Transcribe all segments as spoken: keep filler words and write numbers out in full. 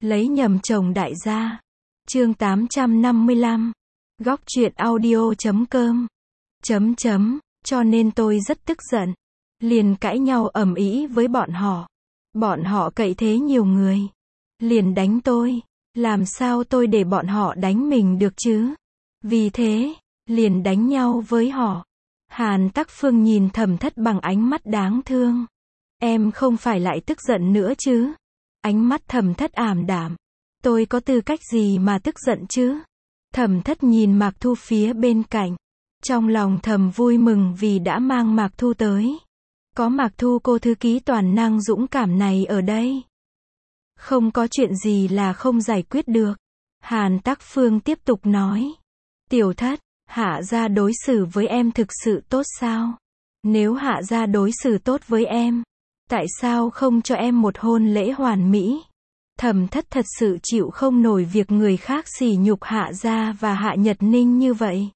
Lấy nhầm chồng đại gia. Chương tám trăm năm mươi lăm. Góc truyện audio chấm com. Chấm chấm, cho nên tôi rất tức giận. Liền cãi nhau ầm ĩ với bọn họ. Bọn họ cậy thế nhiều người. Liền đánh tôi. Làm sao tôi để bọn họ đánh mình được chứ? Vì thế, liền đánh nhau với họ. Hàn Tắc Phương nhìn Thẩm Thất bằng ánh mắt đáng thương. Em không phải lại tức giận nữa chứ? Ánh mắt Thẩm Thất ảm đạm. Tôi có tư cách gì mà tức giận chứ? Thẩm Thất nhìn Mạc Thu phía bên cạnh. Trong lòng thầm vui mừng vì đã mang Mạc Thu tới. Có Mạc Thu cô thư ký toàn năng dũng cảm này ở đây. Không có chuyện gì là không giải quyết được. Hàn Tắc Phương tiếp tục nói. Tiểu Thất, Hạ gia đối xử với em thực sự tốt sao? Nếu Hạ gia đối xử tốt với em, tại sao không cho em một hôn lễ hoàn mỹ? Thẩm Thất thật sự chịu không nổi việc người khác sỉ nhục Hạ gia và Hạ Nhật Ninh như vậy.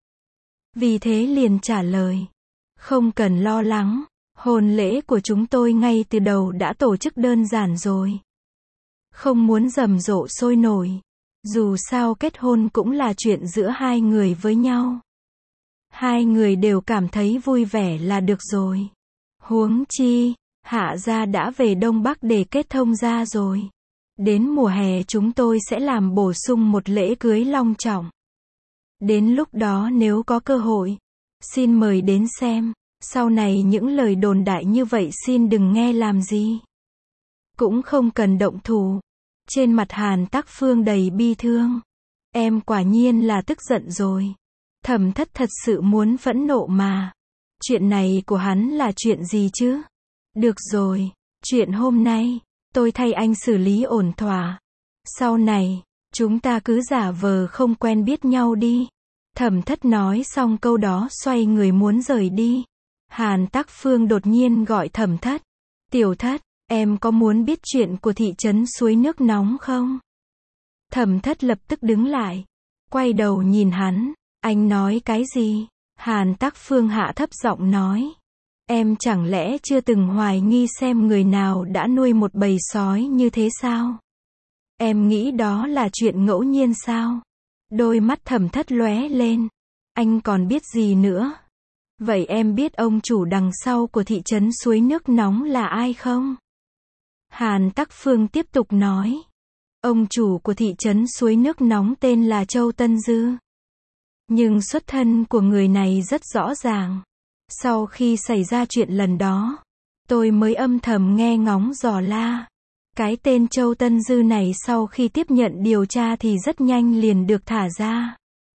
Vì thế liền trả lời. Không cần lo lắng, hôn lễ của chúng tôi ngay từ đầu đã tổ chức đơn giản rồi. Không muốn rầm rộ sôi nổi. Dù sao kết hôn cũng là chuyện giữa hai người với nhau. Hai người đều cảm thấy vui vẻ là được rồi. Huống chi, Hạ gia đã về Đông Bắc để kết thông gia rồi. Đến mùa hè chúng tôi sẽ làm bổ sung một lễ cưới long trọng. Đến lúc đó nếu có cơ hội, xin mời đến xem. Sau này những lời đồn đại như vậy xin đừng nghe làm gì. Cũng không cần động thủ. Trên mặt Hàn Tắc Phương đầy bi thương. Em quả nhiên là tức giận rồi. Thẩm Thất thật sự muốn phẫn nộ mà. Chuyện này của hắn là chuyện gì chứ? Được rồi, chuyện hôm nay, tôi thay anh xử lý ổn thỏa. Sau này, chúng ta cứ giả vờ không quen biết nhau đi. Thẩm Thất nói xong câu đó xoay người muốn rời đi. Hàn Tắc Phương đột nhiên gọi Thẩm Thất. Tiểu Thất, em có muốn biết chuyện của thị trấn suối nước nóng không? Thẩm Thất lập tức đứng lại. Quay đầu nhìn hắn. Anh nói cái gì? Hàn Tắc Phương hạ thấp giọng nói. Em chẳng lẽ chưa từng hoài nghi xem người nào đã nuôi một bầy sói như thế sao? Em nghĩ đó là chuyện ngẫu nhiên sao? Đôi mắt Thẩm Thất lóe lên. Anh còn biết gì nữa? Vậy em biết ông chủ đằng sau của thị trấn suối nước nóng là ai không? Hàn Tắc Phương tiếp tục nói. Ông chủ của thị trấn suối nước nóng tên là Châu Tân Dư. Nhưng xuất thân của người này rất rõ ràng. Sau khi xảy ra chuyện lần đó, tôi mới âm thầm nghe ngóng dò la. Cái tên Châu Tân Dư này sau khi tiếp nhận điều tra thì rất nhanh liền được thả ra.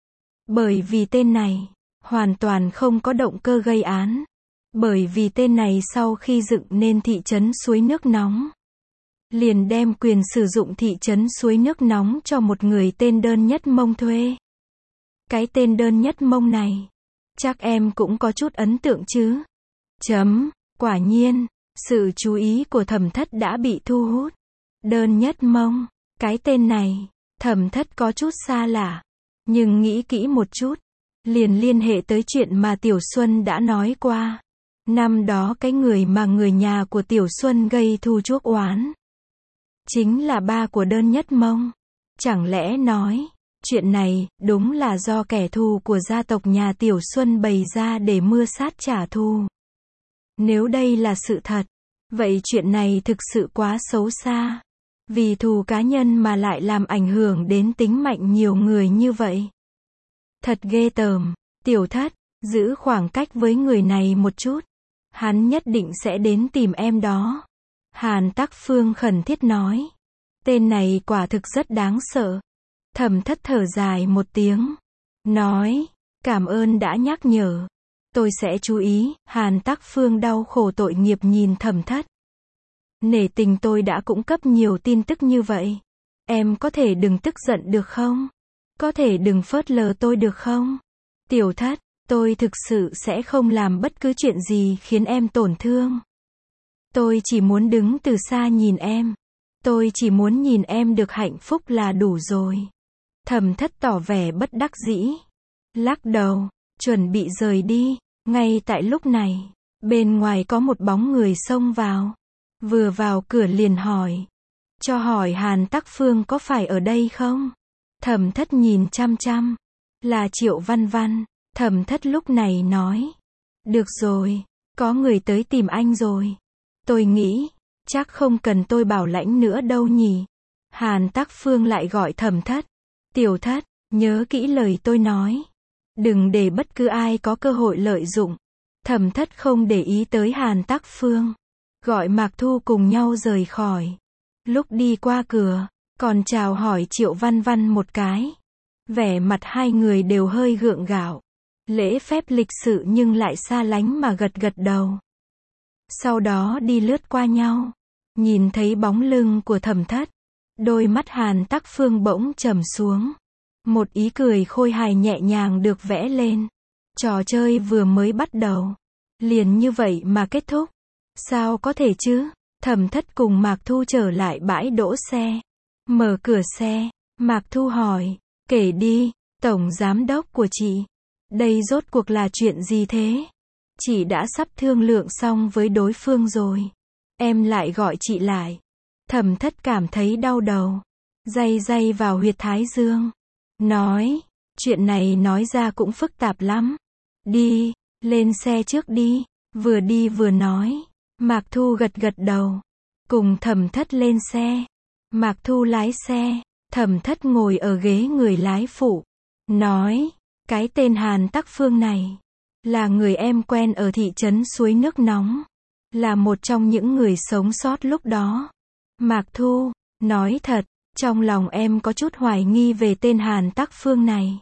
Bởi vì tên này, hoàn toàn không có động cơ gây án. Bởi vì tên này sau khi dựng nên thị trấn suối nước nóng, liền đem quyền sử dụng thị trấn suối nước nóng cho một người tên Đơn Nhất Mông thuê. Cái tên Đơn Nhất Mông này, chắc em cũng có chút ấn tượng chứ? Chấm, quả nhiên, sự chú ý của Thẩm Thất đã bị thu hút. Đơn Nhất Mông, cái tên này, Thẩm Thất có chút xa lạ. Nhưng nghĩ kỹ một chút, liền liên hệ tới chuyện mà Tiểu Xuân đã nói qua. Năm đó cái người mà người nhà của Tiểu Xuân gây thù chuốc oán, chính là ba của Đơn Nhất Mông. Chẳng lẽ nói, chuyện này, đúng là do kẻ thù của gia tộc nhà Tiểu Xuân bày ra để mưa sát trả thù. Nếu đây là sự thật, vậy chuyện này thực sự quá xấu xa. Vì thù cá nhân mà lại làm ảnh hưởng đến tính mạng nhiều người như vậy. Thật ghê tởm. Tiểu Thất, giữ khoảng cách với người này một chút. Hắn nhất định sẽ đến tìm em đó. Hàn Tắc Phương khẩn thiết nói. Tên này quả thực rất đáng sợ. Thẩm Thất thở dài một tiếng. Nói, cảm ơn đã nhắc nhở. Tôi sẽ chú ý. Hàn Tắc Phương đau khổ tội nghiệp nhìn Thẩm Thất. Nể tình tôi đã cung cấp nhiều tin tức như vậy. Em có thể đừng tức giận được không? Có thể đừng phớt lờ tôi được không? Tiểu Thất, tôi thực sự sẽ không làm bất cứ chuyện gì khiến em tổn thương. Tôi chỉ muốn đứng từ xa nhìn em. Tôi chỉ muốn nhìn em được hạnh phúc là đủ rồi. Thẩm Thất tỏ vẻ bất đắc dĩ. Lắc đầu, chuẩn bị rời đi. Ngay tại lúc này, bên ngoài có một bóng người xông vào. Vừa vào cửa liền hỏi. Cho hỏi Hàn Tắc Phương có phải ở đây không? Thẩm Thất nhìn chăm chăm. Là Triệu Văn Văn. Thẩm Thất lúc này nói. Được rồi, có người tới tìm anh rồi. Tôi nghĩ, chắc không cần tôi bảo lãnh nữa đâu nhỉ. Hàn Tắc Phương lại gọi Thẩm Thất. Tiểu Thất, nhớ kỹ lời tôi nói. Đừng để bất cứ ai có cơ hội lợi dụng. Thẩm Thất không để ý tới Hàn Tắc Phương. Gọi Mạc Thu cùng nhau rời khỏi. Lúc đi qua cửa, còn chào hỏi Triệu Văn Văn một cái. Vẻ mặt hai người đều hơi gượng gạo. Lễ phép lịch sự nhưng lại xa lánh mà gật gật đầu. Sau đó đi lướt qua nhau. Nhìn thấy bóng lưng của Thẩm Thất. Đôi mắt Hàn Tắc Phương bỗng trầm xuống. Một ý cười khôi hài nhẹ nhàng được vẽ lên. Trò chơi vừa mới bắt đầu. Liền như vậy mà kết thúc. Sao có thể chứ? Thẩm Thất cùng Mạc Thu trở lại bãi đỗ xe. Mở cửa xe. Mạc Thu hỏi. Kể đi, tổng giám đốc của chị. Đây rốt cuộc là chuyện gì thế? Chị đã sắp thương lượng xong với đối phương rồi. Em lại gọi chị lại. Thẩm Thất cảm thấy đau đầu. Day day vào huyệt thái dương. Nói. Chuyện này nói ra cũng phức tạp lắm. Đi, lên xe trước đi. Vừa đi vừa nói. Mạc Thu gật gật đầu. Cùng Thẩm Thất lên xe. Mạc Thu lái xe. Thẩm Thất ngồi ở ghế người lái phụ. Nói. Cái tên Hàn Tắc Phương này. Là người em quen ở thị trấn Suối Nước Nóng. Là một trong những người sống sót lúc đó. Mạc Thu. Nói thật. Trong lòng em có chút hoài nghi về tên Hàn Tắc Phương này.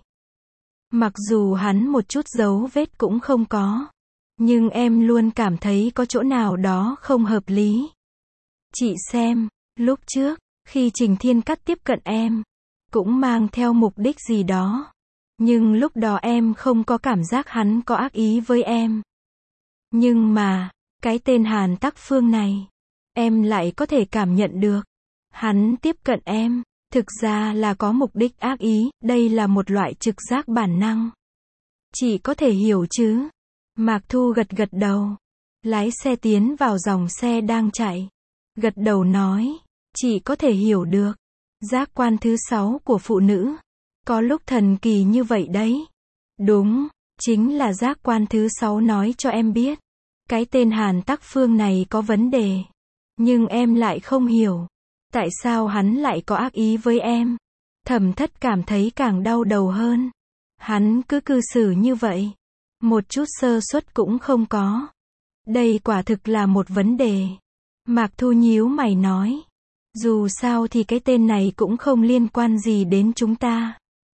Mặc dù hắn một chút dấu vết cũng không có. Nhưng em luôn cảm thấy có chỗ nào đó không hợp lý. Chị xem, lúc trước, khi Trình Thiên Cắt tiếp cận em, cũng mang theo mục đích gì đó. Nhưng lúc đó em không có cảm giác hắn có ác ý với em. Nhưng mà, cái tên Hàn Tắc Phương này, em lại có thể cảm nhận được. Hắn tiếp cận em, thực ra là có mục đích ác ý, đây là một loại trực giác bản năng. Chị có thể hiểu chứ? Mạc Thu gật gật đầu. Lái xe tiến vào dòng xe đang chạy. Gật đầu nói. Chị có thể hiểu được. Giác quan thứ sáu của phụ nữ. Có lúc thần kỳ như vậy đấy. Đúng. Chính là giác quan thứ sáu nói cho em biết. Cái tên Hàn Tắc Phương này có vấn đề. Nhưng em lại không hiểu. Tại sao hắn lại có ác ý với em? Thẩm Thất cảm thấy càng đau đầu hơn. Hắn cứ cư xử như vậy. Một chút sơ suất cũng không có. Đây quả thực là một vấn đề. Mạc Thu nhíu mày nói. Dù sao thì cái tên này cũng không liên quan gì đến chúng ta.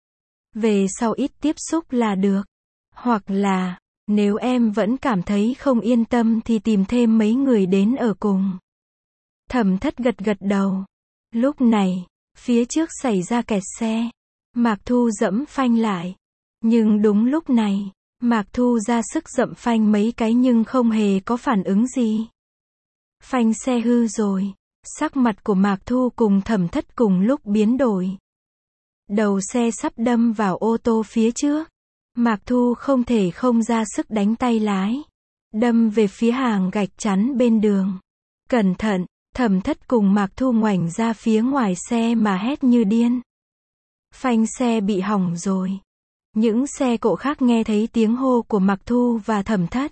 Về sau ít tiếp xúc là được. Hoặc là, nếu em vẫn cảm thấy không yên tâm thì tìm thêm mấy người đến ở cùng. Thẩm Thất gật gật đầu. Lúc này, phía trước xảy ra kẹt xe. Mạc Thu dẫm phanh lại. Nhưng đúng lúc này, Mạc Thu ra sức dậm phanh mấy cái nhưng không hề có phản ứng gì. Phanh xe hư rồi. Sắc mặt của Mạc Thu cùng Thẩm Thất cùng lúc biến đổi. Đầu xe sắp đâm vào ô tô phía trước. Mạc Thu không thể không ra sức đánh tay lái. Đâm về phía hàng gạch chắn bên đường. Cẩn thận, Thẩm Thất cùng Mạc Thu ngoảnh ra phía ngoài xe mà hét như điên. Phanh xe bị hỏng rồi. Những xe cộ khác nghe thấy tiếng hô của Mạc Thu và Thẩm Thất.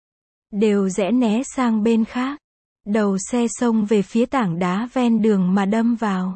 Đều rẽ né sang bên khác. Đầu xe xông về phía tảng đá ven đường mà đâm vào.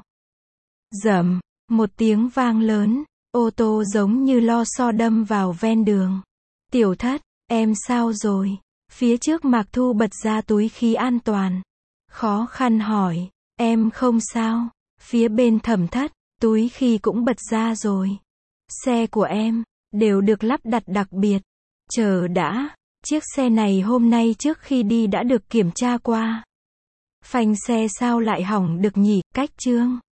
Rầm, một tiếng vang lớn, ô tô giống như lo xo đâm vào ven đường. Tiểu Thất, em sao rồi? Phía trước Mạc Thu bật ra túi khí an toàn. Khó khăn hỏi, em không sao. Phía bên Thẩm Thất, túi khí cũng bật ra rồi. Xe của em, đều được lắp đặt đặc biệt. Chờ đã, chiếc xe này hôm nay trước khi đi đã được kiểm tra qua. Phanh xe sao lại hỏng được nhỉ? Cách Trương